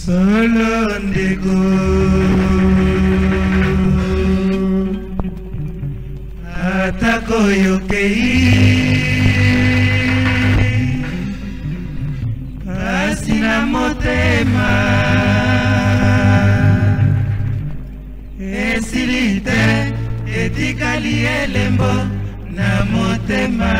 Solo ndeko atako yokei kasi na motema esili te etikali elembo na motema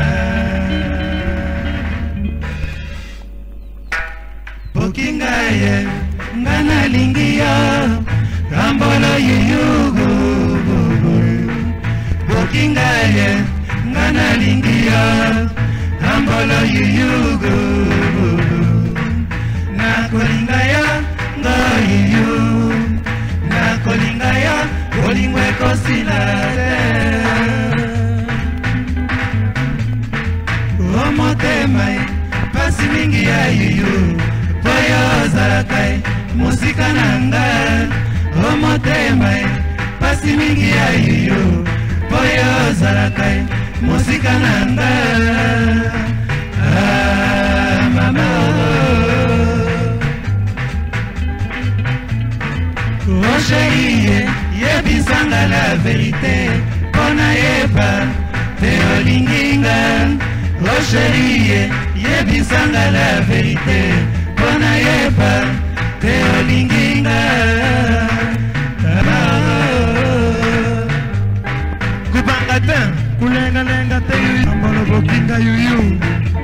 bokinga ye ngana lingiya ambolo yuyugu bokinga ye ngana lingiya ambolo yuyugu nakolinga ya ngoyu nakolinga ya olingwe kosilate omotema pasi mingi ya yuyu poyo zalakai musika nanga omotema pasi mingi ya yuyu poyo zalakai musika nanga mama oh chérie yebisanga la vérité pona yeba te olinginga oh chérie yebisanga la vérité pona yeba te olinginga kubanga te kulenga te ambolo bokinga yuyu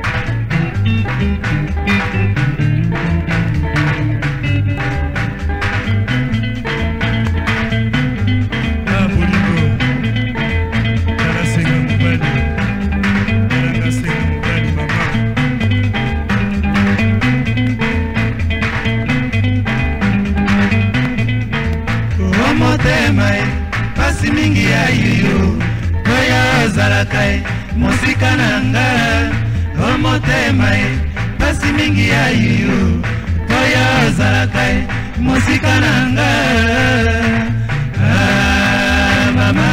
pasi mingi ya yuyu koya zalakai musika nanga omotema pasi mingi ya yuyu koya zalakai musika nanga mama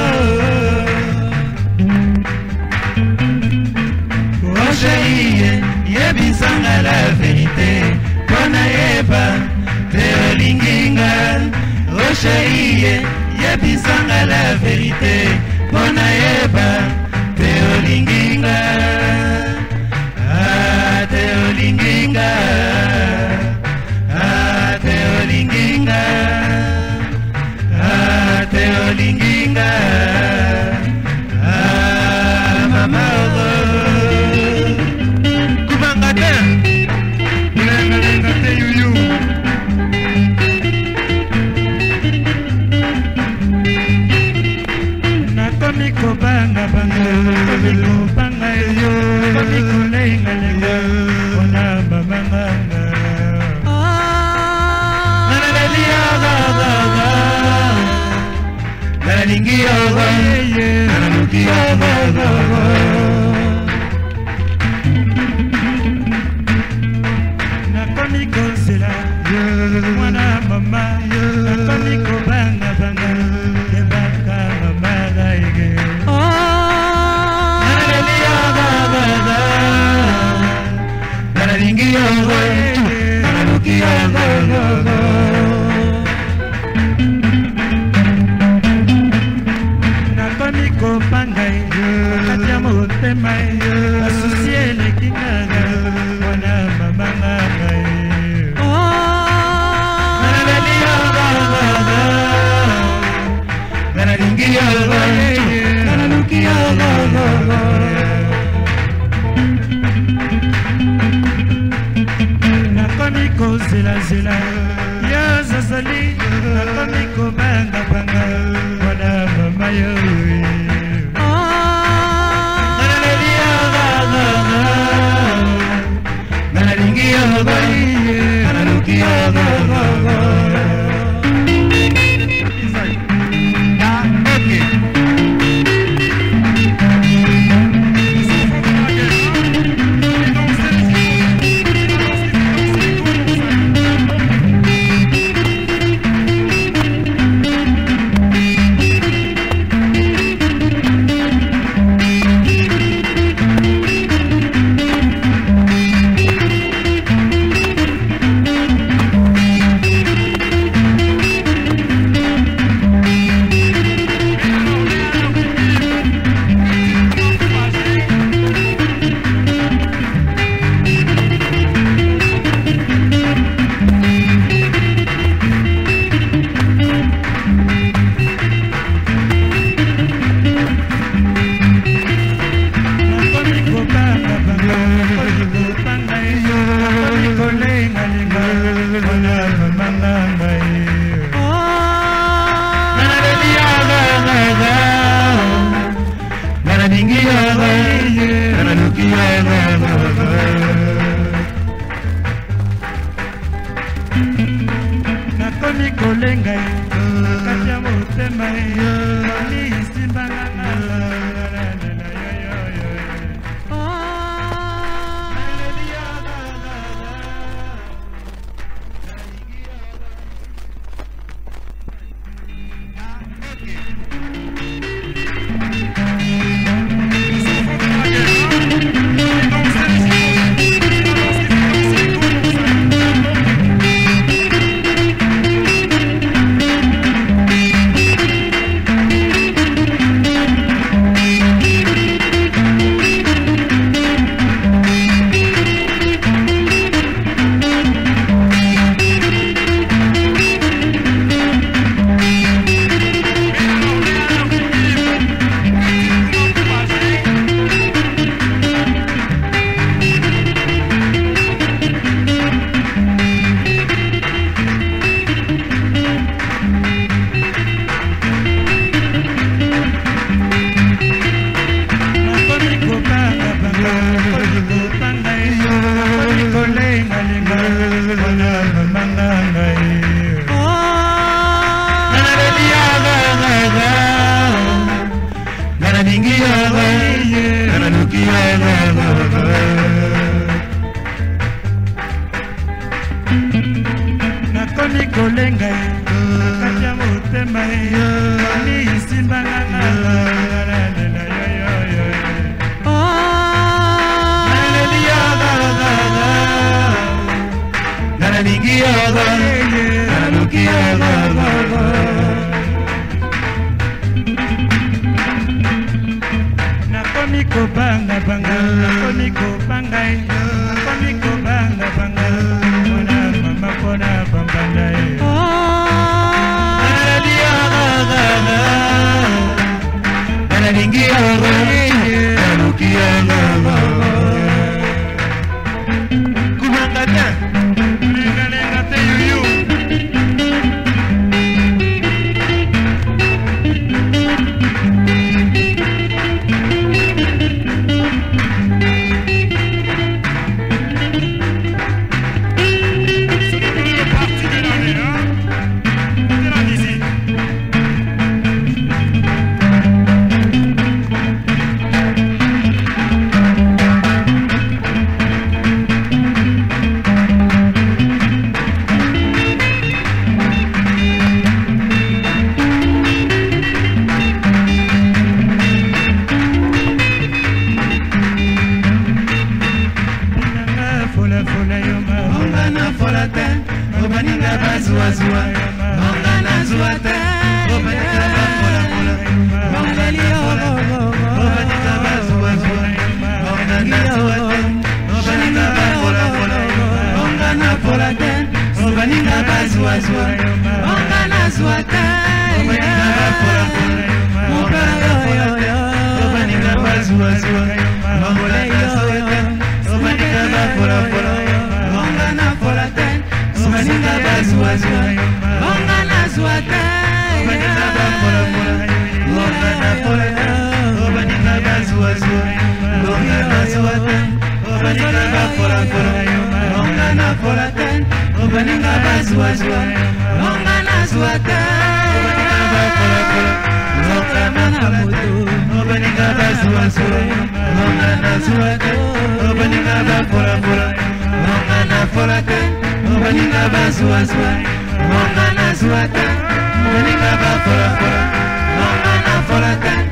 oh chérie yebisanga la vérité pona yeba te olinginga oh chérie yebisanga la vérité pona yeba te olinginga te olinginga te olinginga te olinginga mama kubanga te lenga te yuyu Komiko banga banga, komiko banga yo, komiko lenga lenga, ona mama manga. Nana lelia ga ga ga, nana lingi ga ga, nana luki ga ga ga. Na komiko zela, ona mama, na komiko banga banga, kebaka mama. Nakomiko pangai katia motema associé le kinanga wana mama ngai nakomiko zela zela ya zazali nakomiko banga banga wana mama yo nakomi kolenga ye kati ya motema ye oni isimbanga nakomi kolenga ye kati ya motema ye oni isimbanga nakomi kobanga banga nakomi kobanga ye nakomi kobanga banga pona mama pona bambanda ye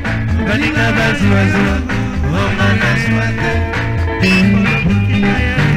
Baninga